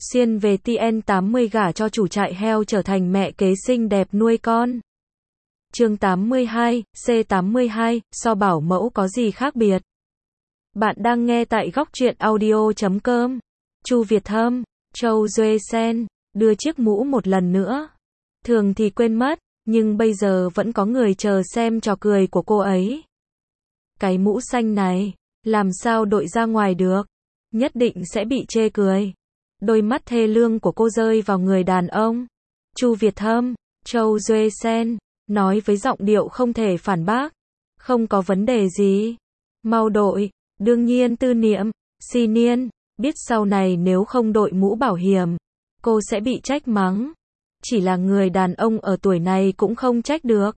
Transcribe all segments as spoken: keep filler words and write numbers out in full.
Xuyên về T N tám mươi gả cho chủ trại heo trở thành mẹ kế xinh đẹp nuôi con. Chương tám mươi hai, C tám mươi hai, so bảo mẫu có gì khác biệt? Bạn đang nghe tại góc truyện audio chấm com. Chu Việt Thâm, Châu Duê Sen, đưa chiếc mũ một lần nữa. Thường thì quên mất, nhưng bây giờ vẫn có người chờ xem trò cười của cô ấy. Cái mũ xanh này, làm sao đội ra ngoài được? Nhất định sẽ bị chê cười. Đôi mắt thê lương của cô rơi vào người đàn ông. Chu Việt Thâm, Châu Duê Sen, nói với giọng điệu không thể phản bác. Không có vấn đề gì. Mau đội. Đương nhiên Tư Niệm, Xi Niên, biết sau này nếu không đội mũ bảo hiểm, cô sẽ bị trách mắng. Chỉ là người đàn ông ở tuổi này cũng không trách được.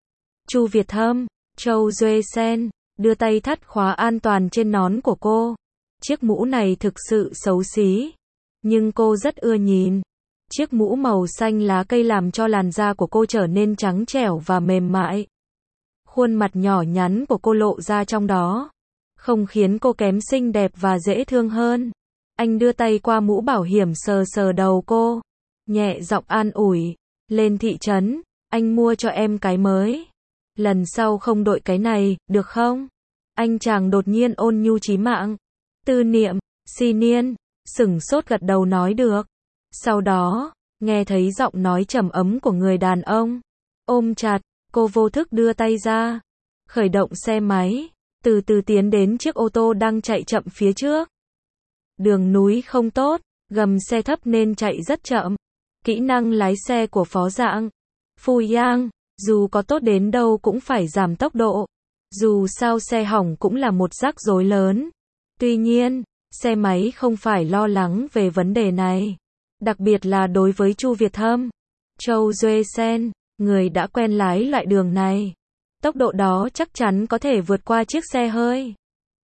Chu Việt Thâm, Châu Duê Sen, đưa tay thắt khóa an toàn trên nón của cô. Chiếc mũ này thực sự xấu xí, nhưng cô rất ưa nhìn. Chiếc mũ màu xanh lá cây làm cho làn da của cô trở nên trắng trẻo và mềm mại. Khuôn mặt nhỏ nhắn của cô lộ ra trong đó, không khiến cô kém xinh đẹp và dễ thương hơn. Anh đưa tay qua mũ bảo hiểm sờ sờ đầu cô, nhẹ giọng an ủi, lên thị trấn, anh mua cho em cái mới. Lần sau không đội cái này, được không? Anh chàng đột nhiên ôn nhu chí mạng. Tư Niệm, Xi Niên, sửng sốt gật đầu nói được. Sau đó, nghe thấy giọng nói trầm ấm của người đàn ông. Ôm chặt, cô vô thức đưa tay ra. Khởi động xe máy, từ từ tiến đến chiếc ô tô đang chạy chậm phía trước. Đường núi không tốt, gầm xe thấp nên chạy rất chậm. Kỹ năng lái xe của Phó Dạng, Phu Yang, dù có tốt đến đâu cũng phải giảm tốc độ. Dù sao xe hỏng cũng là một rắc rối lớn. Tuy nhiên, xe máy không phải lo lắng về vấn đề này. Đặc biệt là đối với Chu Việt Thâm, Châu Duê Sen, người đã quen lái loại đường này. Tốc độ đó chắc chắn có thể vượt qua chiếc xe hơi.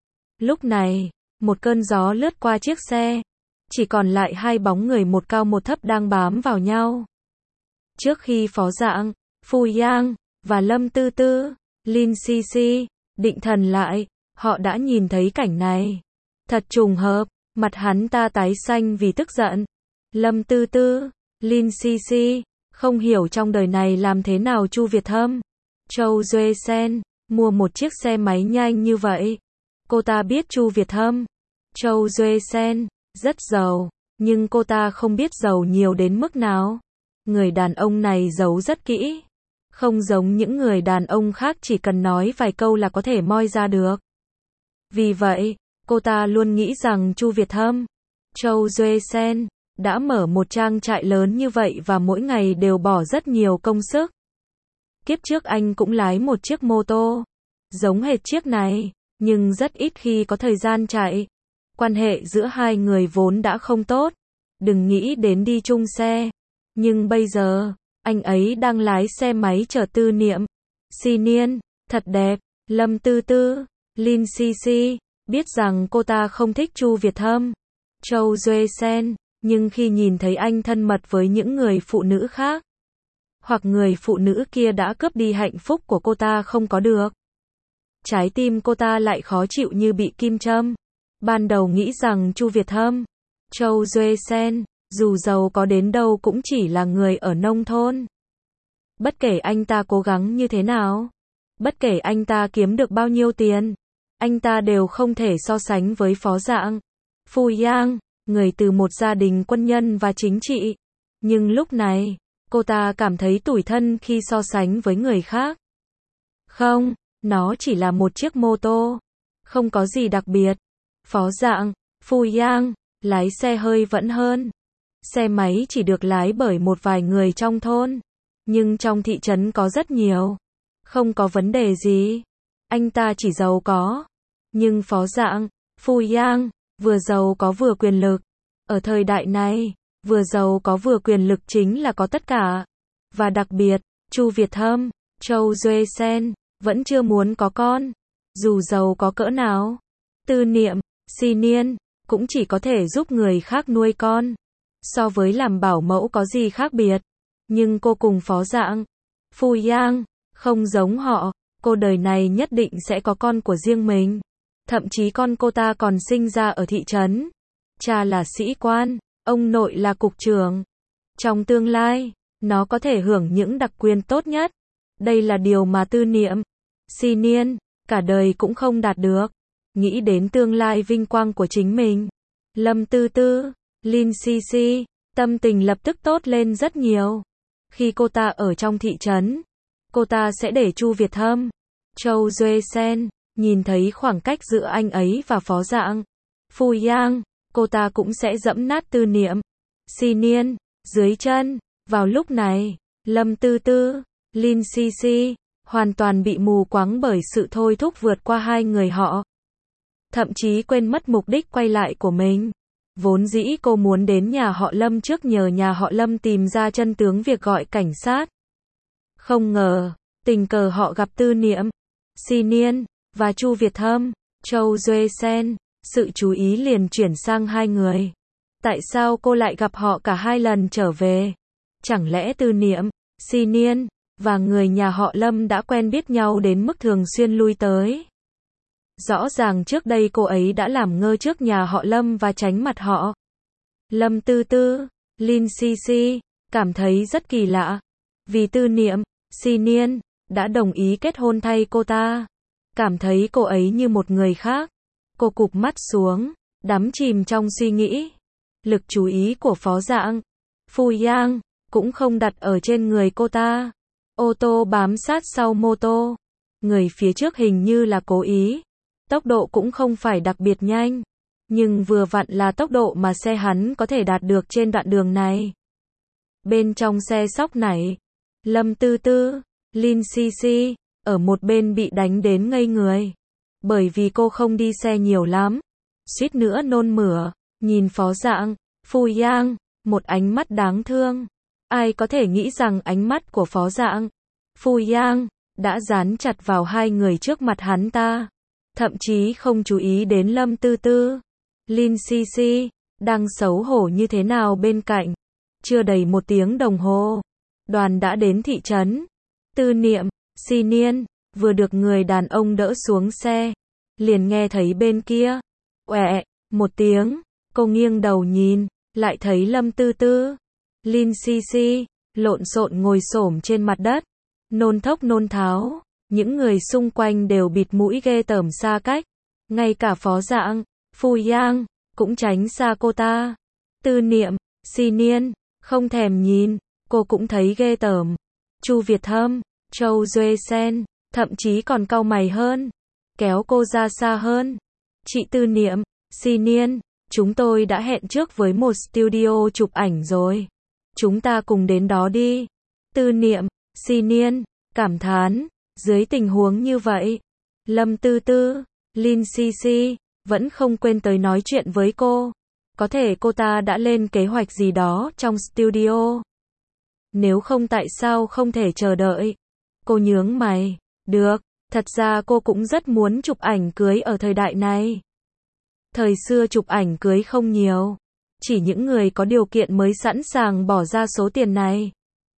Lúc này, một cơn gió lướt qua chiếc xe. Chỉ còn lại hai bóng người một cao một thấp đang bám vào nhau. Trước khi Phó Dạng, Phu Yang, và Lâm Tư Tư, Lin Si Si, định thần lại, họ đã nhìn thấy cảnh này. Thật trùng hợp, mặt hắn ta tái xanh vì tức giận. Lâm Tư Tư, Lin Si Si, không hiểu trong đời này làm thế nào Chu Việt Thâm, Châu Duê Sen, mua một chiếc xe máy nhanh như vậy. Cô ta biết Chu Việt Thâm, Châu Duê Sen, rất giàu, nhưng cô ta không biết giàu nhiều đến mức nào. Người đàn ông này giấu rất kỹ. Không giống những người đàn ông khác chỉ cần nói vài câu là có thể moi ra được. Vì vậy, cô ta luôn nghĩ rằng Chu Việt Thâm, Châu Duê Sen, đã mở một trang trại lớn như vậy và mỗi ngày đều bỏ rất nhiều công sức. Kiếp trước anh cũng lái một chiếc mô tô, giống hệt chiếc này, nhưng rất ít khi có thời gian chạy. Quan hệ giữa hai người vốn đã không tốt, đừng nghĩ đến đi chung xe. Nhưng bây giờ, anh ấy đang lái xe máy chở Tư Niệm, Xi Niên, thật đẹp. Lâm Tư Tư, Lin Si Si, biết rằng cô ta không thích Chu Việt Thâm, Châu Duê Sen, nhưng khi nhìn thấy anh thân mật với những người phụ nữ khác, hoặc người phụ nữ kia đã cướp đi hạnh phúc của cô ta không có được, trái tim cô ta lại khó chịu như bị kim châm. Ban đầu nghĩ rằng Chu Việt Thâm, Châu Duê Sen, dù giàu có đến đâu cũng chỉ là người ở nông thôn. Bất kể anh ta cố gắng như thế nào, bất kể anh ta kiếm được bao nhiêu tiền, anh ta đều không thể so sánh với Phó Dạng, Phu Yang, người từ một gia đình quân nhân và chính trị. Nhưng lúc này, cô ta cảm thấy tủi thân khi so sánh với người khác. Không, nó chỉ là một chiếc mô tô, không có gì đặc biệt. Phó Dạng, Phu Yang, lái xe hơi vẫn hơn. Xe máy chỉ được lái bởi một vài người trong thôn, nhưng trong thị trấn có rất nhiều. Không có vấn đề gì. Anh ta chỉ giàu có. Nhưng Phó Dạng, Phu Yang, vừa giàu có vừa quyền lực. Ở thời đại này, vừa giàu có vừa quyền lực chính là có tất cả. Và đặc biệt, Chu Việt Thâm, Châu Duê Sen, vẫn chưa muốn có con. Dù giàu có cỡ nào, Tư Niệm, Xi Niên, cũng chỉ có thể giúp người khác nuôi con. So với làm bảo mẫu có gì khác biệt. Nhưng cô cùng Phó Dạng, Phu Yang, không giống họ. Cô đời này nhất định sẽ có con của riêng mình. Thậm chí con cô ta còn sinh ra ở thị trấn. Cha là sĩ quan, Ông nội là cục trưởng. Trong tương lai, nó có thể hưởng những đặc quyền tốt nhất. Đây là điều mà Tư Niệm, Si Niên, cả đời cũng không đạt được. Nghĩ đến tương lai vinh quang của chính mình, Lâm Tư Tư, Lin Si Si, tâm tình lập tức tốt lên rất nhiều. Khi cô ta ở trong thị trấn, cô ta sẽ để Chu Việt Hâm, Châu Duệ Sen, nhìn thấy khoảng cách giữa anh ấy và Phó Dạng, Phu Yang, cô ta cũng sẽ dẫm nát Tư Niệm, Si Niên, dưới chân. Vào lúc này, Lâm Tư Tư, Lin Si Si, hoàn toàn bị mù quáng bởi sự thôi thúc vượt qua hai người họ. Thậm chí quên mất mục đích quay lại của mình. Vốn dĩ cô muốn đến nhà họ Lâm trước nhờ nhà họ Lâm tìm ra chân tướng việc gọi cảnh sát. Không ngờ, tình cờ họ gặp Tư Niệm, Si Niên, và Chu Việt Hâm, Châu Duệ Sen, sự chú ý liền chuyển sang hai người. Tại sao cô lại gặp họ cả hai lần trở về? Chẳng lẽ Tư Niệm, Si Niên, và người nhà họ Lâm đã quen biết nhau đến mức thường xuyên lui tới? Rõ ràng trước đây cô ấy đã làm ngơ trước nhà họ Lâm và tránh mặt họ. Lâm Tư Tư, Lin Si Si, cảm thấy rất kỳ lạ. Vì Tư Niệm, Si Niên, đã đồng ý kết hôn thay cô ta. Cảm thấy cô ấy như một người khác. Cô cụp mắt xuống, đắm chìm trong suy nghĩ. Lực chú ý của Phó Dạng, Phu Yang, cũng không đặt ở trên người cô ta. Ô tô bám sát sau mô tô. Người phía trước hình như là cố ý. Tốc độ cũng không phải đặc biệt nhanh. Nhưng vừa vặn là tốc độ mà xe hắn có thể đạt được trên đoạn đường này. Bên trong xe sóc này, Lâm Tư Tư, Lin Si Si, ở một bên bị đánh đến ngây người. Bởi vì cô không đi xe nhiều lắm. Suýt nữa nôn mửa, nhìn Phó Dạng, Phu Yang, một ánh mắt đáng thương. Ai có thể nghĩ rằng ánh mắt của Phó Dạng, Phu Yang, đã dán chặt vào hai người trước mặt hắn ta. Thậm chí không chú ý đến Lâm Tư Tư, Lin Si Si, đang xấu hổ như thế nào bên cạnh. Chưa đầy một tiếng đồng hồ, đoàn đã đến thị trấn. Tư Niệm, Si Niên, vừa được người đàn ông đỡ xuống xe, liền nghe thấy bên kia, oẹ, một tiếng, cô nghiêng đầu nhìn, lại thấy Lâm Tư Tư, Lin Si Si, lộn xộn ngồi xổm trên mặt đất, nôn thốc nôn tháo. Những người xung quanh đều bịt mũi ghê tởm xa cách. Ngay cả Phó Dạng, Phu Yang, cũng tránh xa cô ta. Tư Niệm, Si Niên, không thèm nhìn, cô cũng thấy ghê tởm. Chu Việt Hâm, Châu Duệ Sen, thậm chí còn cau mày hơn. Kéo cô ra xa hơn. Chị Tư Niệm, Si Niên, chúng tôi đã hẹn trước với một studio chụp ảnh rồi. Chúng ta cùng đến đó đi. Tư Niệm, Si Niên, cảm thán. Dưới tình huống như vậy, Lâm Tư Tư, Lin Si Si, vẫn không quên tới nói chuyện với cô. Có thể cô ta đã lên kế hoạch gì đó trong studio. Nếu không tại sao không thể chờ đợi? Cô nhướng mày. Được, thật ra cô cũng rất muốn chụp ảnh cưới ở thời đại này. Thời xưa chụp ảnh cưới không nhiều. Chỉ những người có điều kiện mới sẵn sàng bỏ ra số tiền này.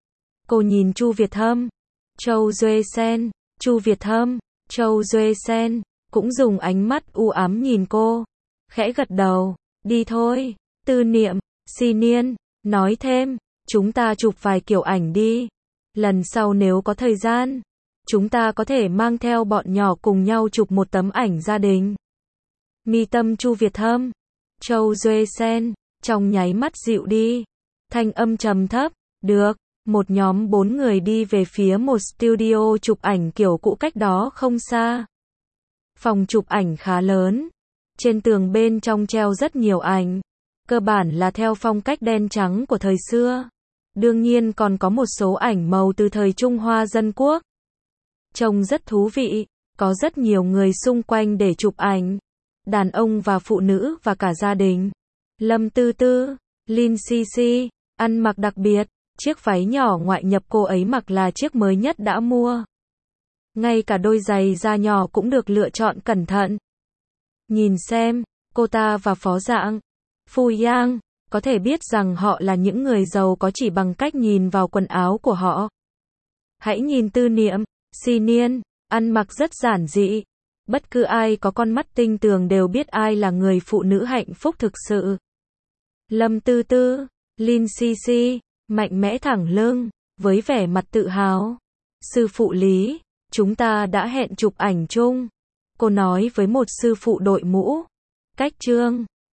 Cô nhìn Chu Việt Hâm, Châu Duệ Sen, Chu Việt Hâm, Châu Duệ Sen, cũng dùng ánh mắt u ám nhìn cô. Khẽ gật đầu, đi thôi. Tư Niệm, Si Niên, nói thêm, chúng ta chụp vài kiểu ảnh đi. Lần sau nếu có thời gian, chúng ta có thể mang theo bọn nhỏ cùng nhau chụp một tấm ảnh gia đình. Mi tâm Chu Việt Hâm, Châu Duệ Sen, trong nháy mắt dịu đi. Thanh âm trầm thấp, được. Một nhóm bốn người đi về phía một studio chụp ảnh kiểu cũ cách đó không xa. Phòng chụp ảnh khá lớn. Trên tường bên trong treo rất nhiều ảnh. Cơ bản là theo phong cách đen trắng của thời xưa. Đương nhiên còn có một số ảnh màu từ thời Trung Hoa Dân Quốc. Trông rất thú vị. Có rất nhiều người xung quanh để chụp ảnh. Đàn ông và phụ nữ và cả gia đình. Lâm Tư Tư, Lin Si Si, ăn mặc đặc biệt. Chiếc váy nhỏ ngoại nhập cô ấy mặc là chiếc mới nhất đã mua. Ngay cả đôi giày da nhỏ cũng được lựa chọn cẩn thận. Nhìn xem, cô ta và Phó Dạng, Phu Yang, có thể biết rằng họ là những người giàu có chỉ bằng cách nhìn vào quần áo của họ. Hãy nhìn Tư Niệm, Si Niên, ăn mặc rất giản dị. Bất cứ ai có con mắt tinh tường đều biết ai là người phụ nữ hạnh phúc thực sự. Lâm Tư Tư, Lin Sisi, mạnh mẽ thẳng lưng, với vẻ mặt tự hào. Sư phụ Lý, chúng ta đã hẹn chụp ảnh chung. Cô nói với một sư phụ đội mũ. Cách Trương.